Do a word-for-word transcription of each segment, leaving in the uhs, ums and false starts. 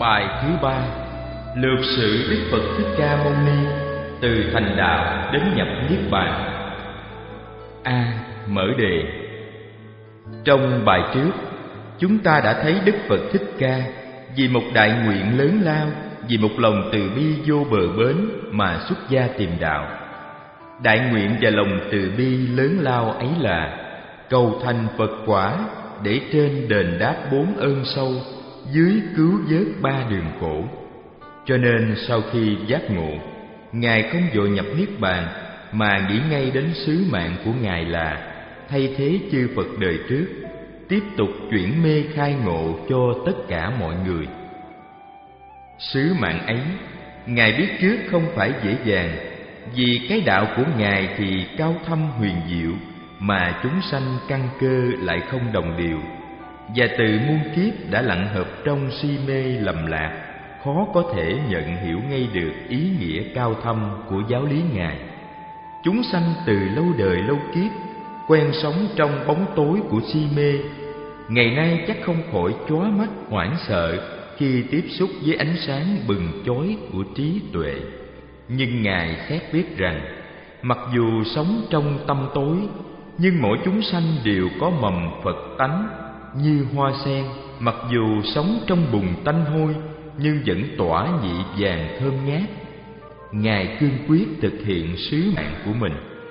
Bài thứ ba. Lược sự Đức Phật Thích Ca Mâu Ni từ thành đạo đến nhập niết bàn. A. Mở đề. Trong bài trước, chúng ta đã thấy Đức Phật Thích Ca vì một đại nguyện lớn lao, vì một lòng từ bi vô bờ bến mà xuất gia tìm đạo. Đại nguyện và lòng từ bi lớn lao ấy là cầu thành Phật quả để trên đền đáp bốn ơn sâu, dưới cứu vớt ba đường khổ. Cho nên sau khi giác ngộ, Ngài không vội nhập niết bàn mà nghĩ ngay đến sứ mạng của Ngài là thay thế chư Phật đời trước, tiếp tục chuyển mê khai ngộ cho tất cả mọi người. Sứ mạng ấy, Ngài biết trước không phải dễ dàng, vì cái đạo của Ngài thì cao thâm huyền diệu, mà chúng sanh căn cơ lại không đồng đều, và từ muôn kiếp đã lặn hợp trong si mê lầm lạc, khó có thể nhận hiểu ngay được ý nghĩa cao thâm của giáo lý Ngài. Chúng sanh từ lâu đời lâu kiếp quen sống trong bóng tối của si mê, ngày nay chắc không khỏi chói mắt hoảng sợ khi tiếp xúc với ánh sáng bừng chói của trí tuệ. Nhưng Ngài xét biết rằng, mặc dù sống trong tăm tối, nhưng mỗi chúng sanh đều có mầm Phật tánh như hoa sen. Mặc dù sống trong bùn tanh hôi, nhưng vẫn tỏa nhị vàng thơm ngát. Ngài cương quyết thực hiện sứ mạng của mình.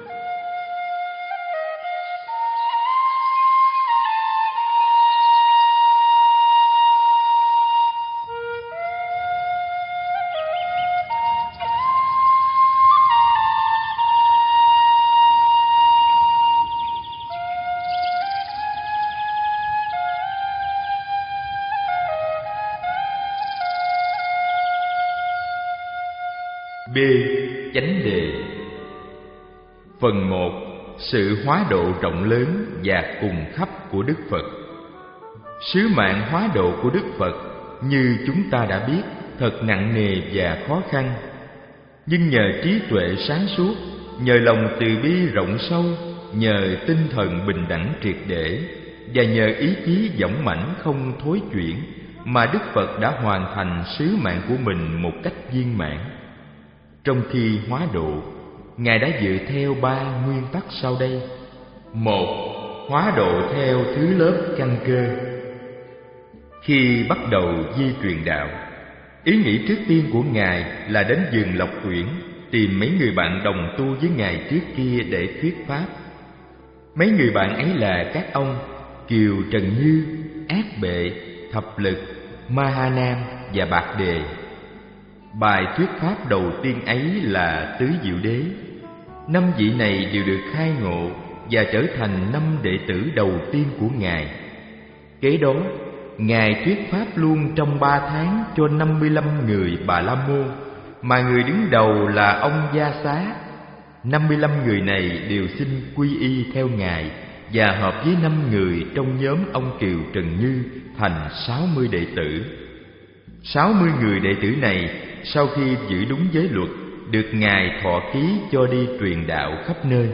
B. Chánh đề. Phần một. Sự hóa độ rộng lớn và cùng khắp của Đức Phật. Sứ mạng hóa độ của Đức Phật, như chúng ta đã biết, thật nặng nề và khó khăn. Nhưng nhờ trí tuệ sáng suốt, nhờ lòng từ bi rộng sâu, nhờ tinh thần bình đẳng triệt để, và nhờ ý chí dũng mãnh không thối chuyển, mà Đức Phật đã hoàn thành sứ mạng của mình một cách viên mãn. Trong khi hóa độ, Ngài đã dựa theo ba nguyên tắc sau đây. Một. Hóa độ theo thứ lớp căn cơ. Khi bắt đầu di truyền đạo, ý nghĩ trước tiên của Ngài là đến vườn Lộc Uyển tìm mấy người bạn đồng tu với Ngài trước kia để thuyết pháp. Mấy người bạn ấy là các ông Kiều Trần Như, Ác Bệ, Thập Lực, Ma Ha Nam và Bạc Đề. Bài thuyết pháp đầu tiên ấy là Tứ Diệu Đế. Năm vị này đều được khai ngộ và trở thành năm đệ tử đầu tiên của Ngài. Kế đó, Ngài thuyết pháp luôn trong ba tháng cho năm mươi lăm người Bà La Môn, mà người đứng đầu là ông Gia Xá. Năm mươi lăm người này đều xin quy y theo Ngài và hợp với năm người trong nhóm ông Kiều Trần Như thành sáu mươi đệ tử. Sáu mươi người đệ tử này sau khi giữ đúng giới luật, được Ngài thọ ký cho đi truyền đạo khắp nơi.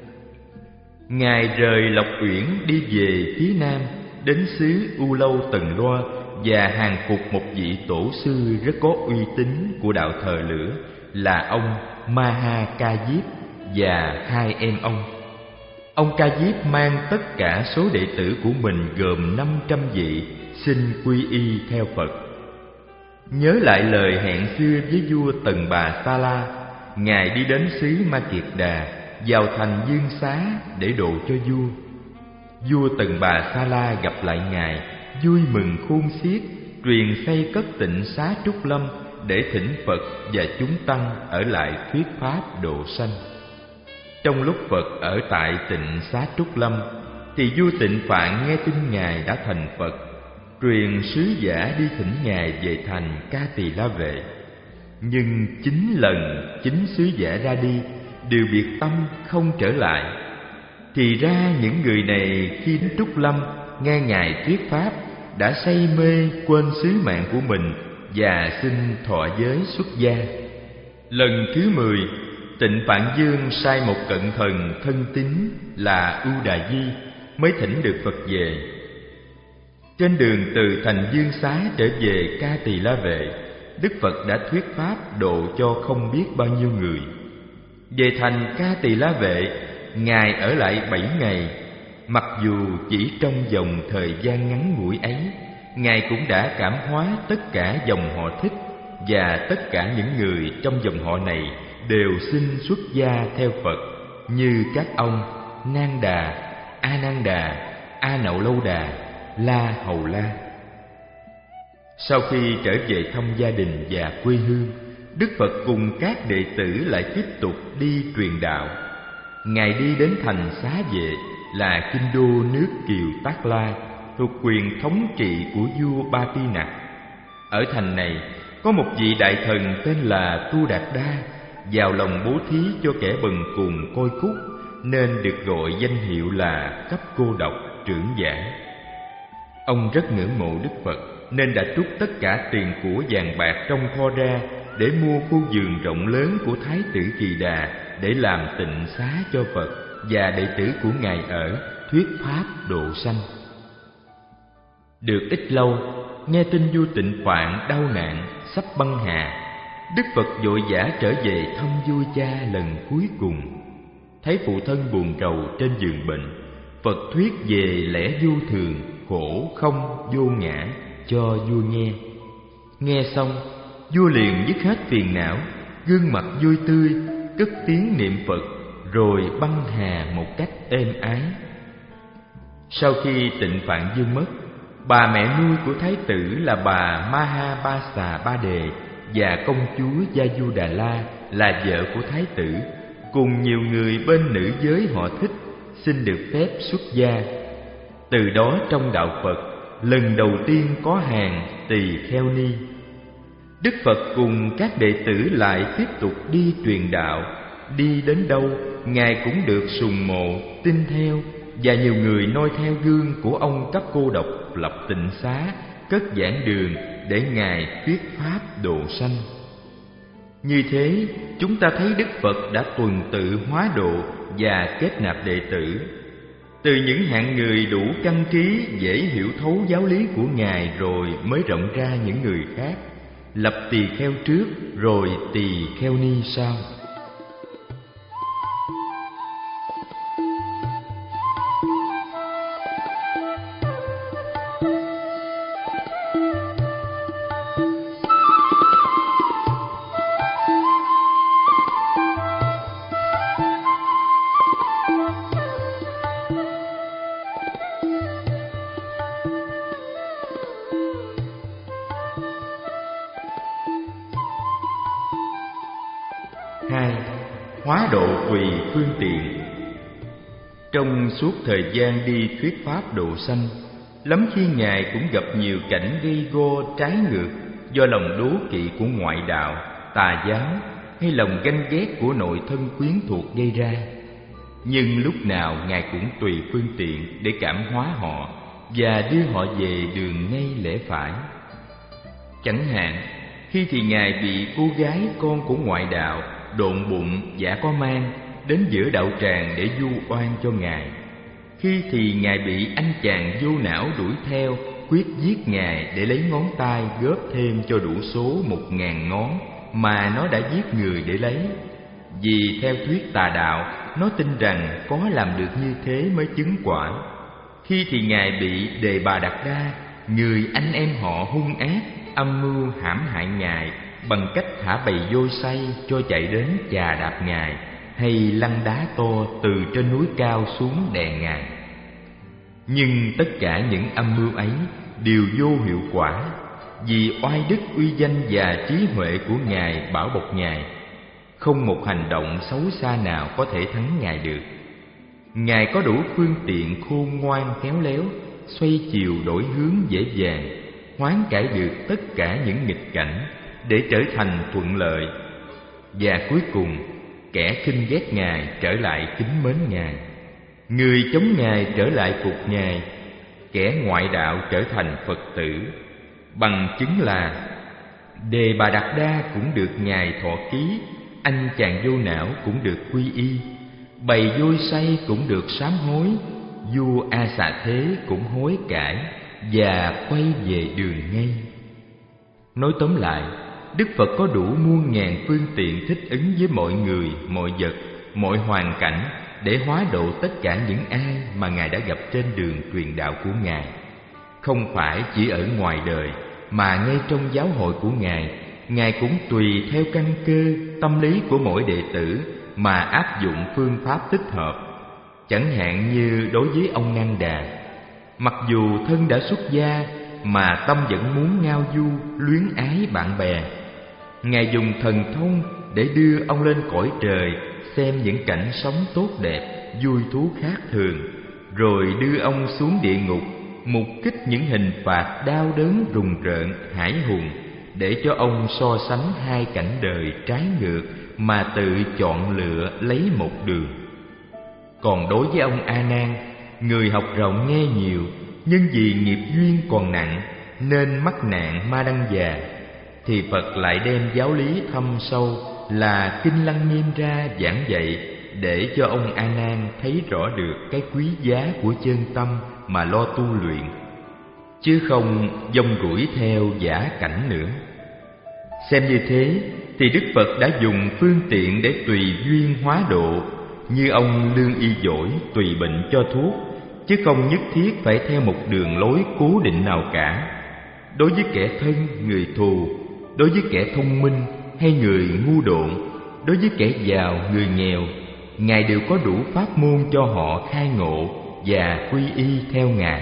Ngài rời Lộc Uyển đi về phía nam, đến xứ U Lâu Tần Loa và hàng phục một vị tổ sư rất có uy tín của đạo thờ lửa là ông Ma Ha Ca Diếp và hai em ông. Ông Ca Diếp mang tất cả số đệ tử của mình gồm năm trăm vị xin quy y theo Phật. Nhớ lại lời hẹn xưa với vua Tần Bà Sa La, Ngài đi đến xứ Ma Kiệt Đà, vào thành Dương Xá để độ cho vua. Vua Tần Bà Sa La gặp lại Ngài, vui mừng khôn xiết, truyền xây cất tịnh xá Trúc Lâm để thỉnh Phật và chúng tăng ở lại thuyết pháp độ sanh. Trong lúc Phật ở tại tịnh xá Trúc Lâm, thì vua Tịnh Phạn nghe tin Ngài đã thành Phật, truyền sứ giả đi thỉnh Ngài về thành Ca Tỳ La Vệ. Nhưng chín lần chín sứ giả ra đi đều biệt tâm không trở lại. Thì ra những người này khi đến Trúc Lâm nghe Ngài thuyết pháp đã say mê quên sứ mạng của mình và xin thọ giới xuất gia. Lần thứ mười, Tịnh Phạn Dương sai một cận thần thân tín là Ưu Đà Di mới thỉnh được Phật về. Trên đường từ thành Dương Xá trở về Ca Tỳ La Vệ, Đức Phật đã thuyết pháp độ cho không biết bao nhiêu người. Về thành Ca Tỳ La Vệ, Ngài ở lại bảy ngày. Mặc dù chỉ trong vòng thời gian ngắn ngủi ấy, Ngài cũng đã cảm hóa tất cả dòng họ Thích, và tất cả những người trong dòng họ này đều xin xuất gia theo Phật, như các ông Nang Đà, A Nan Đà, A Nậu Lâu Đà, La Hầu La. Sau khi trở về thăm gia đình và quê hương, Đức Phật cùng các đệ tử lại tiếp tục đi truyền đạo. Ngài đi đến thành Xá Vệ, là kinh đô nước Kiều Tát La, thuộc quyền thống trị của vua Ba Ti Nặc. Ở thành này có một vị đại thần tên là Tu Đạt Đa, giàu lòng bố thí cho kẻ bần cùng côi cút, nên được gọi danh hiệu là Cấp Cô Độc Trưởng Giả. Ông rất ngưỡng mộ Đức Phật, nên đã trút tất cả tiền của vàng bạc trong kho ra để mua khu vườn rộng lớn của Thái tử Kỳ Đà để làm tịnh xá cho Phật và đệ tử của Ngài ở, thuyết pháp độ sanh. Được ít lâu, nghe tin vua Tịnh Phạn đau nạn sắp băng hà, Đức Phật vội vã trở về thăm vua cha lần cuối cùng. Thấy phụ thân buồn rầu trên giường bệnh, Phật thuyết về lẽ vô thường, khổ không, vô ngã cho vua nghe. Nghe xong, vua liền dứt hết phiền não, gương mặt vui tươi, cất tiếng niệm Phật, rồi băng hà một cách êm ái. Sau khi Tịnh Phạn Vương mất, bà mẹ nuôi của thái tử là bà Maha Ba Xà Ba Đề và công chúa Gia Du Đà La là vợ của thái tử, cùng nhiều người bên nữ giới họ Thích xin được phép xuất gia. Từ đó trong đạo Phật, lần đầu tiên có hàng tỳ kheo ni. Đức Phật cùng các đệ tử lại tiếp tục đi truyền đạo. Đi đến đâu, Ngài cũng được sùng mộ, tin theo, và nhiều người noi theo gương của ông Cấp Cô Độc lập tịnh xá, cất giảng đường để Ngài thuyết pháp độ sanh. Như thế, chúng ta thấy Đức Phật đã tuần tự hóa độ và kết nạp đệ tử. Từ những hạng người đủ căn trí, dễ hiểu thấu giáo lý của Ngài, rồi mới rộng ra những người khác, lập tỳ kheo trước, rồi tỳ kheo ni sau. Hai, hóa độ tùy phương tiện. Trong suốt thời gian đi thuyết pháp độ sanh, lắm khi Ngài cũng gặp nhiều cảnh gây go trái ngược do lòng đố kỵ của ngoại đạo, tà giáo hay lòng ganh ghét của nội thân quyến thuộc gây ra. Nhưng lúc nào Ngài cũng tùy phương tiện để cảm hóa họ và đưa họ về đường ngay lẽ phải. Chẳng hạn, khi thì Ngài bị cô gái con của ngoại đạo độn bụng giả có mang đến giữa đạo tràng để vu oan cho Ngài. Khi thì Ngài bị anh chàng vô não đuổi theo, quyết giết Ngài để lấy ngón tay góp thêm cho đủ số một ngàn ngón mà nó đã giết người để lấy. Vì theo thuyết tà đạo, nó tin rằng có làm được như thế mới chứng quả. Khi thì Ngài bị Đề Bà Đạt Đa, người anh em họ hung ác, âm mưu hãm hại Ngài bằng cách thả bầy voi say cho chạy đến chà đạp Ngài, hay lăn đá to từ trên núi cao xuống đè Ngài. Nhưng tất cả những âm mưu ấy đều vô hiệu quả, vì oai đức uy danh và trí huệ của Ngài bảo bọc Ngài. Không một hành động xấu xa nào có thể thắng Ngài được. Ngài có đủ phương tiện khôn ngoan khéo léo, xoay chiều đổi hướng dễ dàng, hoán cải được tất cả những nghịch cảnh để trở thành thuận lợi. Và cuối cùng, kẻ khinh ghét Ngài trở lại kính mến Ngài, người chống Ngài trở lại phục Ngài, kẻ ngoại đạo trở thành Phật tử. Bằng chứng là Đề Bà Đạt Đa cũng được Ngài thọ ký, anh chàng vô não cũng được quy y, bầy voi say cũng được sám hối, vua A Xà Thế cũng hối cải, và quay về đường ngay. Nói tóm lại, Đức Phật có đủ muôn ngàn phương tiện thích ứng với mọi người, mọi vật, mọi hoàn cảnh để hóa độ tất cả những ai mà Ngài đã gặp trên đường truyền đạo của Ngài. Không phải chỉ ở ngoài đời, mà ngay trong giáo hội của Ngài, Ngài cũng tùy theo căn cơ, tâm lý của mỗi đệ tử mà áp dụng phương pháp thích hợp. Chẳng hạn như đối với ông Ngan Đà, mặc dù thân đã xuất gia mà tâm vẫn muốn ngao du, luyến ái bạn bè. Ngài dùng thần thông để đưa ông lên cõi trời, xem những cảnh sống tốt đẹp, vui thú khác thường, rồi đưa ông xuống địa ngục, mục kích những hình phạt đau đớn rùng rợn, hãi hùng, để cho ông so sánh hai cảnh đời trái ngược mà tự chọn lựa lấy một đường. Còn đối với ông A Nan, người học rộng nghe nhiều, nhưng vì nghiệp duyên còn nặng nên mắc nạn ma đăng già, thì Phật lại đem giáo lý thâm sâu là Kinh Lăng Nghiêm ra giảng dạy, để cho ông A Nan thấy rõ được cái quý giá của chân tâm mà lo tu luyện, chứ không vong rủi theo giả cảnh nữa. Xem như thế thì Đức Phật đã dùng phương tiện để tùy duyên hóa độ, như ông lương y giỏi tùy bệnh cho thuốc, chứ không nhất thiết phải theo một đường lối cố định nào cả. Đối với kẻ thân, người thù, đối với kẻ thông minh hay người ngu độn, đối với kẻ giàu, người nghèo, Ngài đều có đủ pháp môn cho họ khai ngộ và quy y theo Ngài.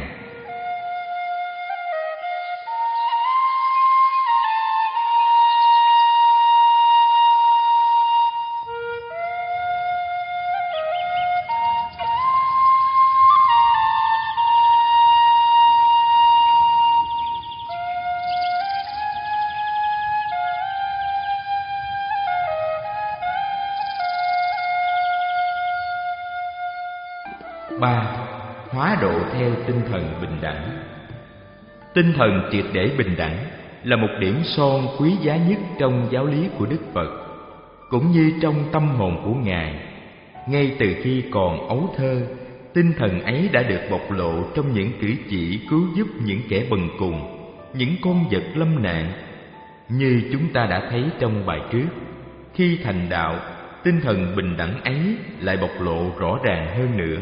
Ba. Hóa độ theo tinh thần bình đẳng. Tinh thần triệt để bình đẳng là một điểm son quý giá nhất trong giáo lý của Đức Phật, cũng như trong tâm hồn của Ngài. Ngay từ khi còn ấu thơ, tinh thần ấy đã được bộc lộ trong những cử chỉ cứu giúp những kẻ bần cùng, những con vật lâm nạn. Như chúng ta đã thấy trong bài trước, khi thành đạo, tinh thần bình đẳng ấy lại bộc lộ rõ ràng hơn nữa.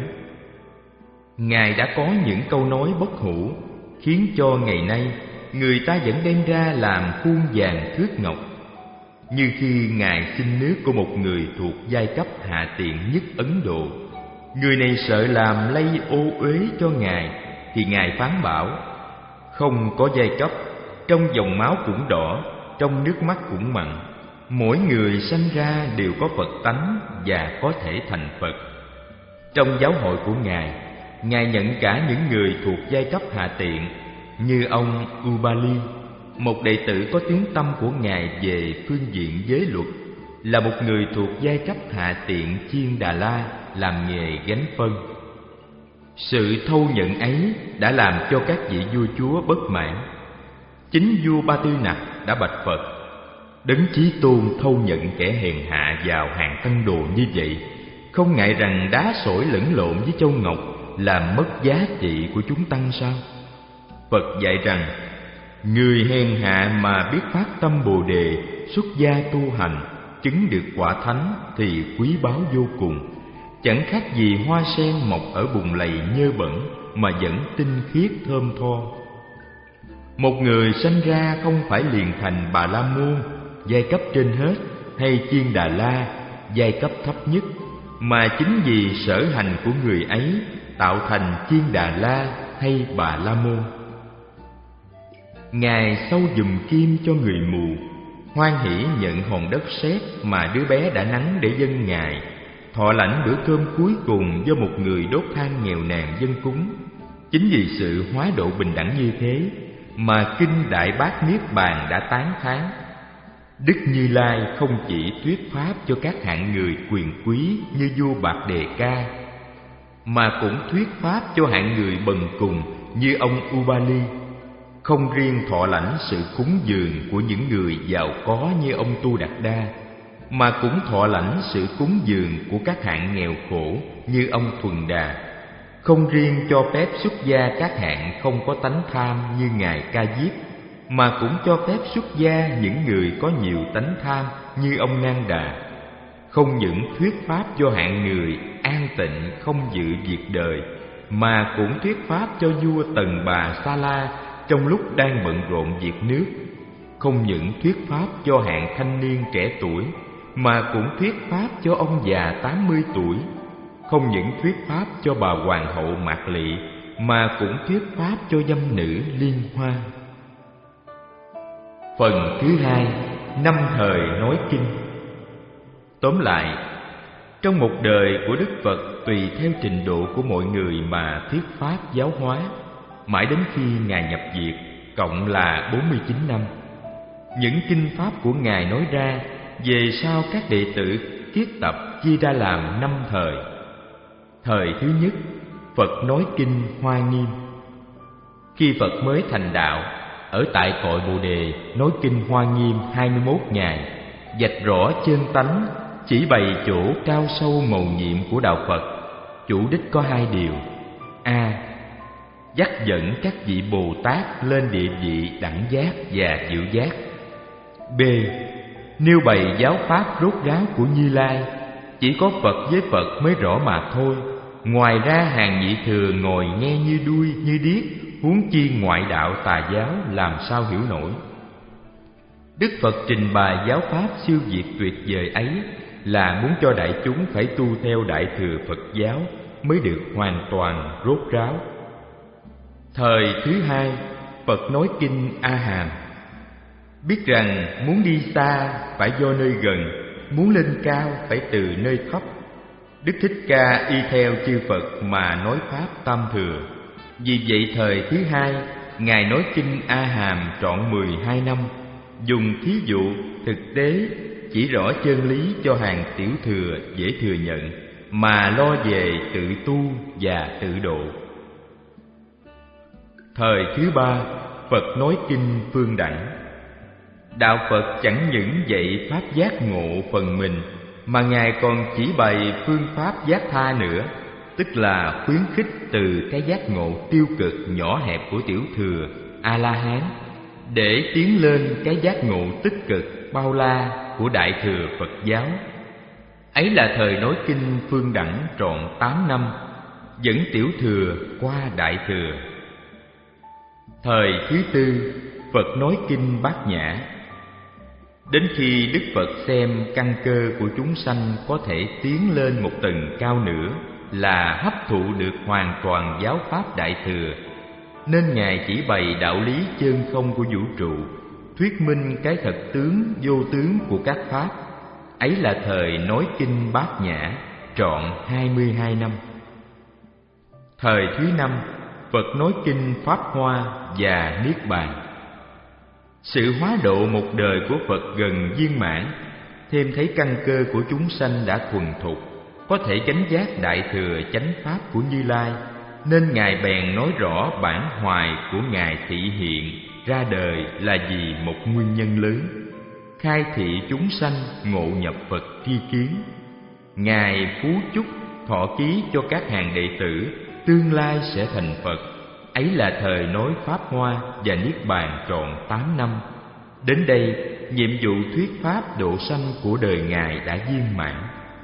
Ngài đã có những câu nói bất hủ, khiến cho ngày nay người ta vẫn đem ra làm khuôn vàng thước ngọc. Như khi Ngài xin nước của một người thuộc giai cấp hạ tiện nhất Ấn Độ, người này sợ làm lây ô uế cho Ngài, thì Ngài phán bảo: không có giai cấp, trong dòng máu cũng đỏ, trong nước mắt cũng mặn. Mỗi người sanh ra đều có Phật tánh và có thể thành Phật. Trong giáo hội của Ngài, Ngài nhận cả những người thuộc giai cấp hạ tiện, như ông Ubali, một đệ tử có tiếng tăm của Ngài về phương diện giới luật, là một người thuộc giai cấp hạ tiện Chiên Đà La, làm nghề gánh phân. Sự thâu nhận ấy đã làm cho các vị vua chúa bất mãn. Chính vua Ba Tư Nặc đã bạch Phật: Đấng Chí Tôn thâu nhận kẻ hèn hạ vào hàng tăng đồ như vậy, không ngại rằng đá sỏi lẫn lộn với châu ngọc làm mất giá trị của chúng tăng sao? Phật dạy rằng, người hèn hạ mà biết phát tâm Bồ Đề, xuất gia tu hành, chứng được quả thánh thì quý báu vô cùng, chẳng khác gì hoa sen mọc ở bùn lầy nhơ bẩn mà vẫn tinh khiết thơm tho. Một người sanh ra không phải liền thành Bà La Môn, giai cấp trên hết, hay Chiên Đà La, giai cấp thấp nhất, mà chính vì sở hành của người ấy tạo thành Chiên Đà La hay Bà La Môn. Ngài sâu dùm kim cho người mù, hoan hỷ nhận hòn đất sét mà đứa bé đã nắng để dâng Ngài, thọ lãnh bữa cơm cuối cùng do một người đốt than nghèo nàn dâng cúng. Chính vì sự hóa độ bình đẳng như thế mà Kinh Đại Bát Niết Bàn đã tán thán. Đức Như Lai không chỉ thuyết pháp cho các hạng người quyền quý như vua Bạc Đề Ca, mà cũng thuyết pháp cho hạng người bần cùng như ông Ubali. Không riêng thọ lãnh sự cúng dường của những người giàu có như ông Tu Đạt Đa, mà cũng thọ lãnh sự cúng dường của các hạng nghèo khổ như ông Thuần Đà. không riêng cho phép xuất gia các hạng không có tánh tham như Ngài Ca Diếp, mà cũng cho phép xuất gia những người có nhiều tánh tham như ông Nan Đà. Không những thuyết pháp cho hạng người an tịnh không dự việc đời, mà cũng thuyết pháp cho vua Tần Bà Sa La trong lúc đang bận rộn việc nước. Không những thuyết pháp cho hạng thanh niên trẻ tuổi, mà cũng thuyết pháp cho ông già tám mươi tuổi. Không những thuyết pháp cho bà hoàng hậu Mạc Lị, mà cũng thuyết pháp cho dâm nữ Liên Hoa. Phần thứ hai, năm thời nói kinh. Tóm lại, trong một đời của Đức Phật, tùy theo trình độ của mọi người mà thuyết pháp giáo hóa, mãi đến khi Ngài nhập diệt, cộng là bốn mươi chín năm. Những kinh pháp của Ngài nói ra, về sau các đệ tử kiết tập chia ra làm năm thời. Thời thứ nhất, Phật nói kinh Hoa Nghiêm. Khi Phật mới thành đạo, ở tại cội Bồ Đề nói kinh Hoa Nghiêm hai mươi mốt ngày, vạch rõ chân tánh, chỉ bày chỗ cao sâu mầu nhiệm của đạo Phật. Chủ đích có hai điều: A. Dắt dẫn các vị Bồ Tát lên địa vị đẳng giác và diệu giác. B. Nêu bày giáo pháp rốt ráo của Như Lai, chỉ có Phật với Phật mới rõ mà thôi. Ngoài ra hàng vị thừa ngồi nghe như đuôi như điếc, huống chi ngoại đạo tà giáo làm sao hiểu nổi. Đức Phật trình bày giáo pháp siêu việt tuyệt vời ấy là muốn cho đại chúng phải tu theo Đại thừa Phật giáo mới được hoàn toàn rốt ráo. Thời thứ hai, Phật nói kinh A Hàm. Biết rằng muốn đi xa phải do nơi gần, muốn lên cao phải từ nơi thấp. Đức Thích Ca y theo chư Phật mà nói pháp tam thừa. Vì vậy thời thứ hai, Ngài nói kinh A Hàm trọn mười hai năm, dùng thí dụ thực tế chỉ rõ chân lý cho hàng tiểu thừa dễ thừa nhận, mà lo về tự tu và tự độ. Thời thứ ba, Phật nói kinh Phương Đẳng. Đạo Phật chẳng những dạy pháp giác ngộ phần mình, mà Ngài còn chỉ bày phương pháp giác tha nữa, tức là khuyến khích từ cái giác ngộ tiêu cực nhỏ hẹp của tiểu thừa A-la-hán để tiến lên cái giác ngộ tích cực bao la của Đại thừa Phật giáo. Ấy là thời nói kinh Phương Đẳng trọn tám năm, dẫn tiểu thừa qua Đại thừa. Thời thứ tư, Phật nói kinh Bát Nhã. Đến khi Đức Phật xem căn cơ của chúng sanh có thể tiến lên một tầng cao nữa là hấp thụ được hoàn toàn giáo pháp Đại thừa, nên Ngài chỉ bày đạo lý chân không của vũ trụ, thuyết minh cái thật tướng vô tướng của các pháp. Ấy là thời nói kinh Bát Nhã trọn hai mươi hai năm. Thời thứ năm, Phật nói kinh Pháp Hoa và Niết Bàn. Sự hóa độ một đời của Phật gần viên mãn, thêm thấy căn cơ của chúng sanh đã thuần thục, có thể chánh giác Đại thừa chánh pháp của Như Lai, nên Ngài bèn nói rõ bản hoài của Ngài thị hiện ra đời là vì một nguyên nhân lớn: khai thị chúng sanh ngộ nhập Phật tri kiến. Ngài phú chúc thọ ký cho các hàng đệ tử tương lai sẽ thành Phật. Ấy là thời nói Pháp Hoa và Niết Bàn trọn tám năm. Đến đây, nhiệm vụ thuyết pháp độ sanh của đời Ngài đã viên mãn.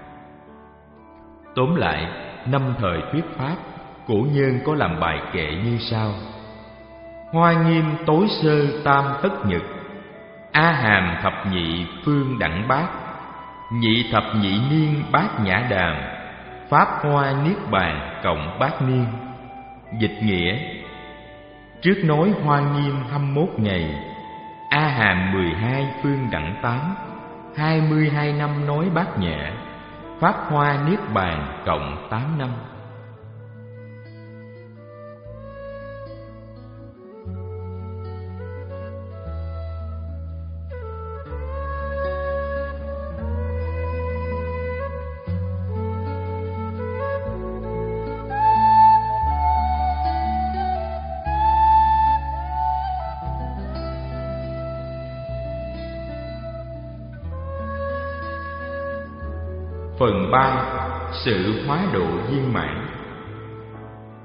Tóm lại, năm thời thuyết pháp, cổ nhân có làm bài kệ như sau: Hoa Nghiêm tối sơ tam tất nhật, A Hàm thập nhị phương đẳng bát, nhị thập nhị niên bát nhã đàm, Pháp Hoa Niết Bàn cộng bát niên. Dịch nghĩa: trước nói Hoa Nghiêm hăm mốt ngày, A Hàm mười hai phương đẳng tám, hai mươi hai năm nói bát nhã, Pháp Hoa Niết Bàn cộng tám năm. Phần ba. Sự hóa độ viên mãn.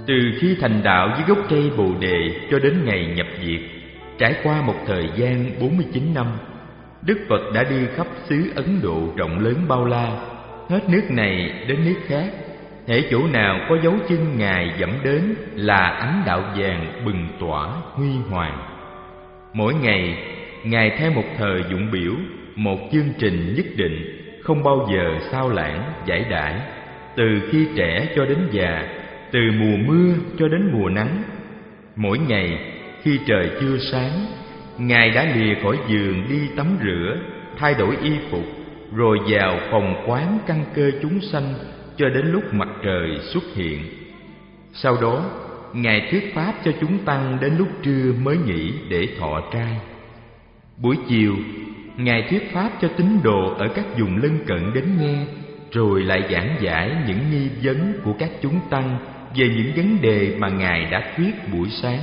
Từ khi thành đạo dưới gốc cây Bồ Đề cho đến ngày nhập diệt, trải qua một thời gian bốn mươi chín năm, Đức Phật đã đi khắp xứ Ấn Độ rộng lớn bao la, hết nước này đến nước khác. Hễ chỗ nào có dấu chân Ngài dẫm đến là ánh đạo vàng bừng tỏa huy hoàng. Mỗi ngày, Ngài theo một thời dụng biểu, một chương trình nhất định, không bao giờ sao lãng giải đãi, từ khi trẻ cho đến già, từ mùa mưa cho đến mùa nắng. Mỗi ngày, khi trời chưa sáng, Ngài đã lìa khỏi giường đi tắm rửa, thay đổi y phục, rồi vào phòng quán căn cơ chúng sanh cho đến lúc mặt trời xuất hiện. Sau đó, Ngài thuyết pháp cho chúng tăng đến lúc trưa mới nghỉ để thọ trai. Buổi chiều, Ngài thuyết pháp cho tín đồ ở các vùng lân cận đến nghe, rồi lại giảng giải những nghi vấn của các chúng tăng về những vấn đề mà Ngài đã thuyết buổi sáng.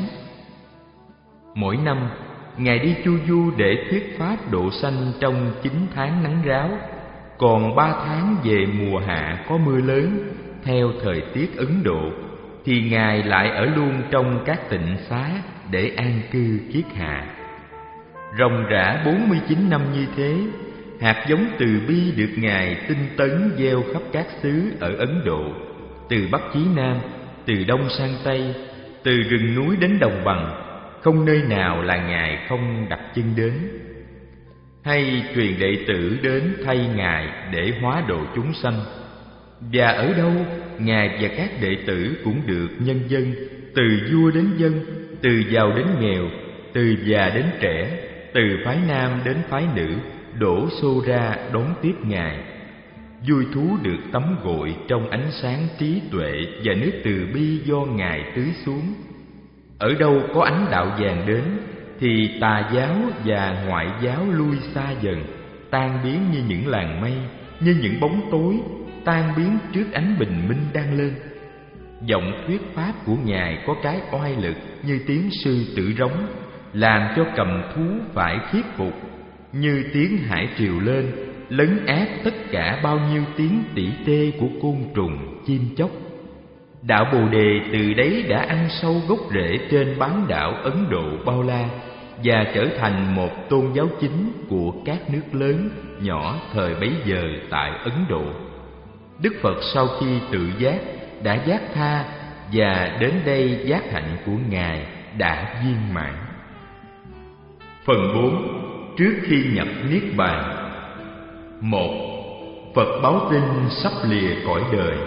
Mỗi năm, Ngài đi chu du để thuyết pháp độ sanh trong chín tháng nắng ráo, còn ba tháng về mùa hạ có mưa lớn theo thời tiết Ấn Độ, thì Ngài lại ở luôn trong các tịnh xá để an cư kiết hạ. Ròng rã bốn mươi chín năm như thế, hạt giống từ bi được Ngài tinh tấn gieo khắp các xứ ở Ấn Độ, từ Bắc chí Nam, từ Đông sang Tây, từ rừng núi đến đồng bằng, không nơi nào là Ngài không đặt chân đến. Hay truyền đệ tử đến thay Ngài để hóa độ chúng sanh. Và ở đâu, Ngài và các đệ tử cũng được nhân dân, từ vua đến dân, từ giàu đến nghèo, từ già đến trẻ, từ phái nam đến phái nữ, đổ xô ra đón tiếp Ngài, vui thú được tắm gội trong ánh sáng trí tuệ và nước từ bi do Ngài tưới xuống. Ở đâu có ánh đạo vàng đến, thì tà giáo và ngoại giáo lui xa dần, tan biến như những làn mây, như những bóng tối tan biến trước ánh bình minh đang lên. Giọng thuyết pháp của Ngài có cái oai lực như tiếng sư tử rống, làm cho cầm thú phải khiếp phục, như tiếng hải triều lên, lấn át tất cả bao nhiêu tiếng tỉ tê của côn trùng, chim chóc. Đạo Bồ Đề từ đấy đã ăn sâu gốc rễ trên bán đảo Ấn Độ bao la, và trở thành một tôn giáo chính của các nước lớn, nhỏ thời bấy giờ tại Ấn Độ. Đức Phật sau khi tự giác đã giác tha, và đến đây giác hạnh của Ngài đã viên mãn. Phần bốn. Trước khi nhập Niết Bàn. Một. Phật báo tin sắp lìa cõi đời.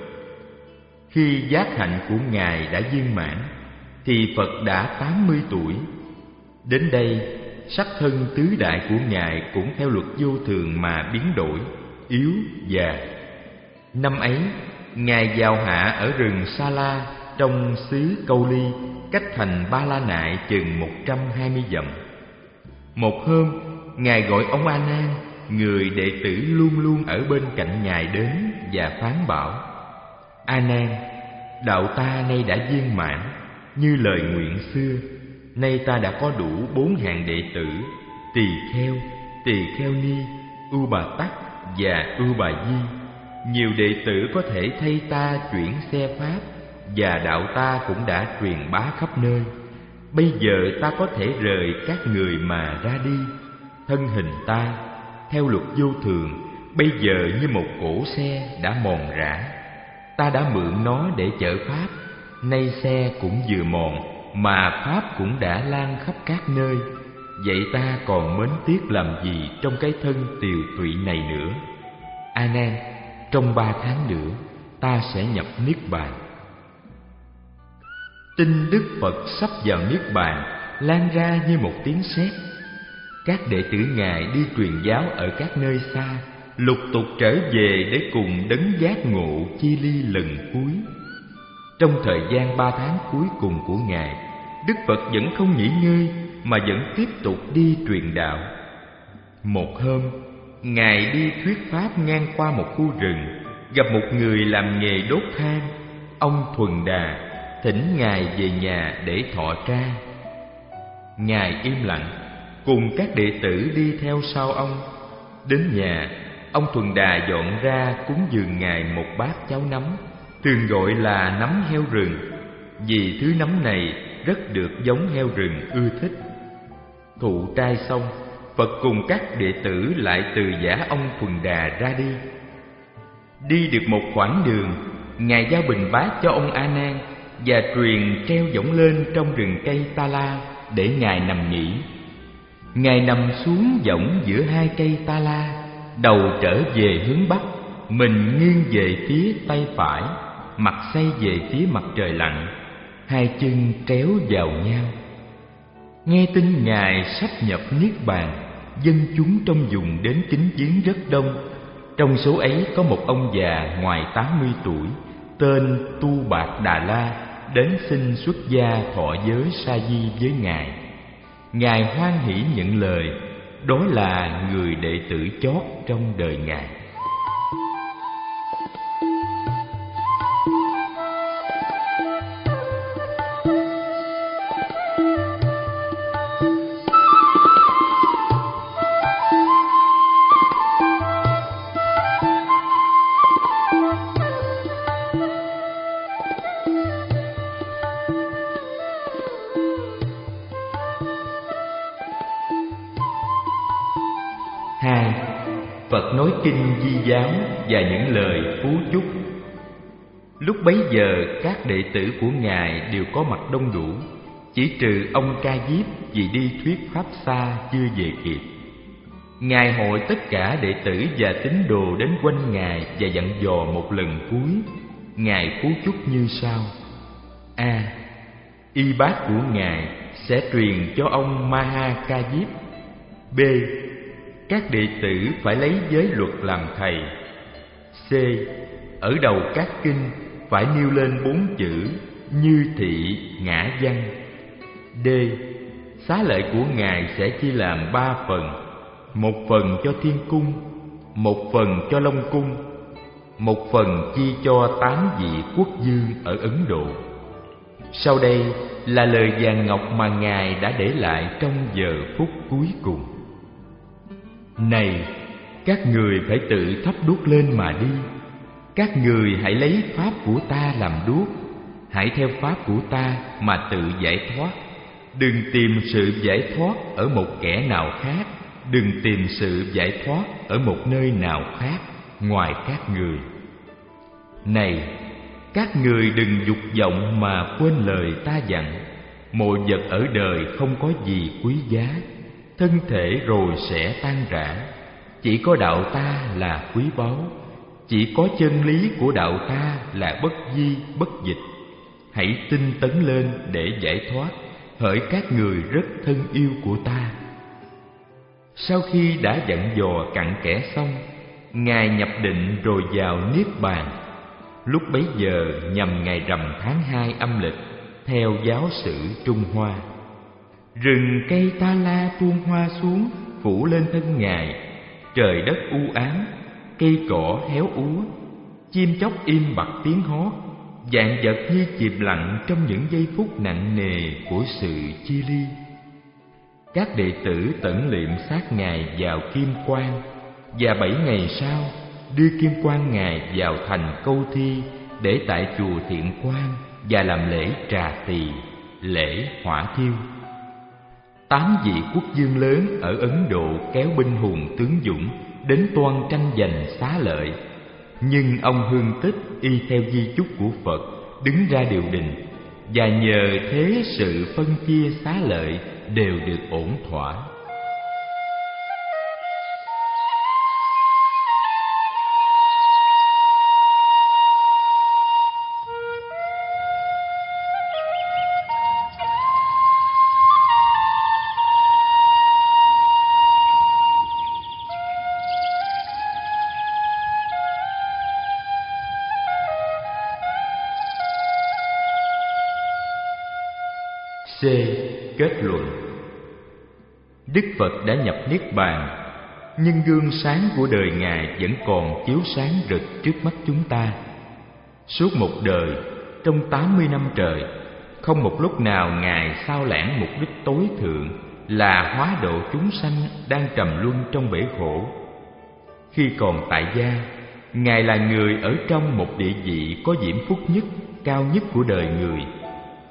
Khi giác hạnh của Ngài đã viên mãn, thì Phật đã tám mươi tuổi. Đến đây, sắc thân tứ đại của Ngài cũng theo luật vô thường mà biến đổi, yếu, già. Năm ấy, Ngài vào hạ ở rừng Sa La trong xứ Câu Ly, cách thành Ba La Nại chừng một trăm hai mươi dặm. Một hôm, Ngài gọi ông A Nan, người đệ tử luôn luôn ở bên cạnh Ngài đến và phán bảo: A Nan, đạo ta nay đã viên mãn, như lời nguyện xưa. Nay ta đã có đủ bốn hạng đệ tử: Tỳ Kheo, Tỳ Kheo Ni, Ưu Bà Tắc và Ưu Bà Di. Nhiều đệ tử có thể thay ta chuyển xe pháp, và đạo ta cũng đã truyền bá khắp nơi. Bây giờ ta có thể rời các người mà ra đi. Thân hình ta, theo luật vô thường, bây giờ như một cỗ xe đã mòn rã. Ta đã mượn nó để chở pháp, nay xe cũng vừa mòn, mà pháp cũng đã lan khắp các nơi. Vậy ta còn mến tiếc làm gì trong cái thân tiều tụy này nữa? A Nan, trong ba tháng nữa, ta sẽ nhập Niết Bàn. Tin Đức Phật sắp vào Niết Bàn lan ra như một tiếng sét. Các đệ tử Ngài đi truyền giáo ở các nơi xa, lục tục trở về để cùng đấng giác ngộ chia ly lần cuối. Trong thời gian ba tháng cuối cùng của Ngài, Đức Phật vẫn không nghỉ ngơi mà vẫn tiếp tục đi truyền đạo. Một hôm, Ngài đi thuyết pháp ngang qua một khu rừng, gặp một người làm nghề đốt than, ông Thuần Đà, thỉnh Ngài về nhà để thọ trai. Ngài im lặng, cùng các đệ tử đi theo sau ông. Đến nhà, ông Thuần Đà dọn ra cúng dường Ngài một bát cháo nấm, thường gọi là nấm heo rừng, vì thứ nấm này rất được giống heo rừng ưa thích. Thụ trai xong, Phật cùng các đệ tử lại từ Giả Ông Thuần Đà ra đi. Đi được một khoảng đường, Ngài giao bình bát cho ông A Nan và truyền treo võng lên trong rừng cây Ta La để Ngài nằm nghỉ. Ngài nằm xuống võng giữa hai cây Ta La, đầu trở về hướng bắc, mình nghiêng về phía tay phải, mặt xoay về phía mặt trời lặn, hai chân tréo vào nhau. Nghe tin Ngài sắp nhập niết bàn, dân chúng trong vùng đến kính viếng rất đông. Trong số ấy có một ông già ngoài tám mươi tuổi, tên Tu Bạt Đà La, đến xin xuất gia thọ giới sa di với Ngài. Ngài hoan hỷ nhận lời, đó là người đệ tử chót trong đời Ngài. Hai, Phật nói kinh Di giáo và những lời phú chúc. Lúc bấy giờ các đệ tử của Ngài đều có mặt đông đủ, chỉ trừ ông Ca Diếp vì đi thuyết pháp xa chưa về kịp. Ngài hội tất cả đệ tử và tín đồ đến quanh Ngài và dặn dò một lần cuối. Ngài phú chúc như sau: A. Y bát của Ngài sẽ truyền cho ông Maha Ca Diếp. B. Các đệ tử phải lấy giới luật làm thầy. C. Ở đầu các kinh phải nêu lên bốn chữ như thị ngã văn. D. Xá lợi của Ngài sẽ chia làm ba phần: một phần cho thiên cung, một phần cho Long cung, một phần chia cho tám vị quốc vương ở Ấn Độ. Sau đây là lời vàng ngọc mà Ngài đã để lại trong giờ phút cuối cùng. Này, các người phải tự thắp đuốc lên mà đi. Các người hãy lấy pháp của ta làm đuốc, hãy theo pháp của ta mà tự giải thoát. Đừng tìm sự giải thoát ở một kẻ nào khác, đừng tìm sự giải thoát ở một nơi nào khác ngoài các người. Này, các người đừng dục vọng mà quên lời ta dặn. Mọi vật ở đời không có gì quý giá, thân thể rồi sẽ tan rã. Chỉ có đạo ta là quý báu, chỉ có chân lý của đạo ta là bất di bất dịch. Hãy tinh tấn lên để giải thoát, hỡi các người rất thân yêu của ta. Sau khi đã dặn dò cặn kẽ xong, Ngài nhập định rồi vào niết bàn. Lúc bấy giờ nhằm ngày rằm tháng hai âm lịch theo giáo sử Trung Hoa. Rừng cây Ta La tuôn hoa xuống phủ lên thân Ngài. Trời đất u ám, cây cỏ héo úa, chim chóc im bặt tiếng hót, vạn vật như chìm lặng trong những giây phút nặng nề của sự chia ly. Các đệ tử tẩn liệm xác Ngài vào kim quan, và bảy ngày sau đưa kim quan Ngài vào thành Câu Thi để tại chùa Thiện Quan và làm lễ trà tỳ, lễ hỏa thiêu. Tám vị quốc vương lớn ở Ấn Độ kéo binh hùng tướng dũng đến toan tranh giành xá lợi, nhưng ông Hương Tích y theo di chúc của Phật đứng ra điều đình, và nhờ thế sự phân chia xá lợi đều được ổn thỏa. C. Kết luận. Đức Phật đã nhập Niết Bàn, nhưng gương sáng của đời Ngài vẫn còn chiếu sáng rực trước mắt chúng ta. Suốt một đời, trong tám mươi năm trời, không một lúc nào Ngài sao lãng mục đích tối thượng là hóa độ chúng sanh đang trầm luân trong bể khổ. Khi còn tại gia, Ngài là người ở trong một địa vị có diễm phúc nhất, cao nhất của đời người.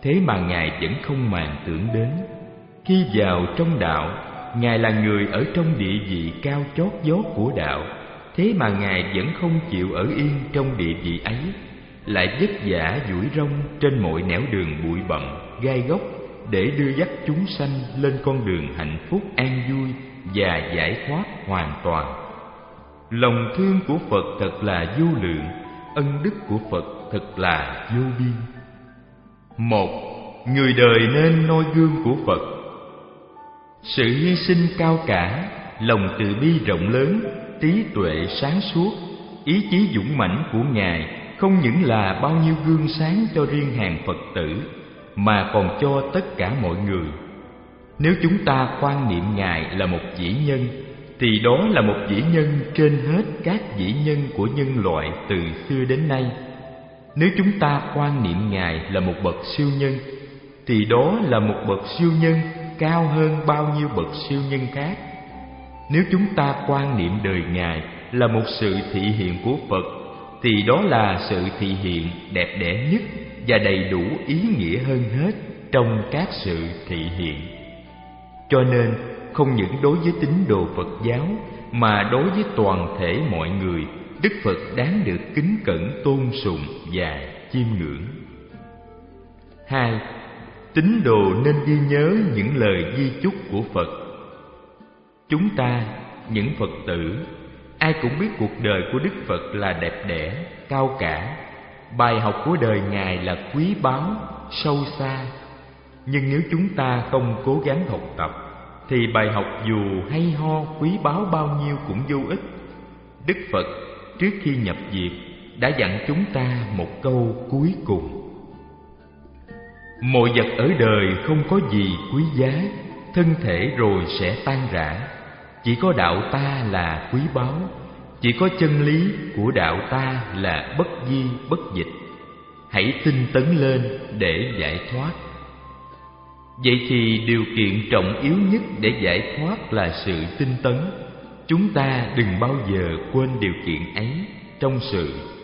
thế mà Ngài vẫn không màng tưởng đến. Khi vào trong đạo, Ngài là người ở trong địa vị cao chót vót của đạo, thế mà Ngài vẫn không chịu ở yên trong địa vị ấy, lại vất vả duỗi rong trên mọi nẻo đường bụi bặm, gai góc để đưa dắt chúng sanh lên con đường hạnh phúc an vui và giải thoát hoàn toàn. Lòng thương của Phật thật là vô lượng, ân đức của Phật thật là vô biên. Một, người đời nên noi gương của Phật. Sự hy sinh cao cả, lòng từ bi rộng lớn, trí tuệ sáng suốt, ý chí dũng mãnh của Ngài không những là bao nhiêu gương sáng cho riêng hàng Phật tử, mà còn cho tất cả mọi người. Nếu chúng ta quan niệm Ngài là một vĩ nhân, thì đó là một vĩ nhân trên hết các vĩ nhân của nhân loại từ xưa đến nay. Nếu chúng ta quan niệm Ngài là một bậc siêu nhân, thì đó là một bậc siêu nhân cao hơn bao nhiêu bậc siêu nhân khác. Nếu chúng ta quan niệm đời Ngài là một sự thị hiện của Phật, thì đó là sự thị hiện đẹp đẽ nhất và đầy đủ ý nghĩa hơn hết trong các sự thị hiện. Cho nên, không những đối với tín đồ Phật giáo, mà đối với toàn thể mọi người, Đức Phật đáng được kính cẩn tôn sùng và chiêm ngưỡng. Hai, tín đồ nên ghi nhớ những lời di chúc của Phật. Chúng ta, những Phật tử, ai cũng biết cuộc đời của Đức Phật là đẹp đẽ, cao cả. Bài học của đời Ngài là quý báu, sâu xa. Nhưng nếu chúng ta không cố gắng học tập, thì bài học dù hay ho, quý báu bao nhiêu cũng vô ích. Đức Phật trước khi nhập diệt đã dặn chúng ta một câu cuối cùng: mọi vật ở đời không có gì quý giá, thân thể rồi sẽ tan rã. Chỉ có đạo ta là quý báu, chỉ có chân lý của đạo ta là bất di bất dịch. Hãy tinh tấn lên để giải thoát. Vậy thì điều kiện trọng yếu nhất để giải thoát là sự tinh tấn. Chúng ta đừng bao giờ quên điều kiện ấy trong sự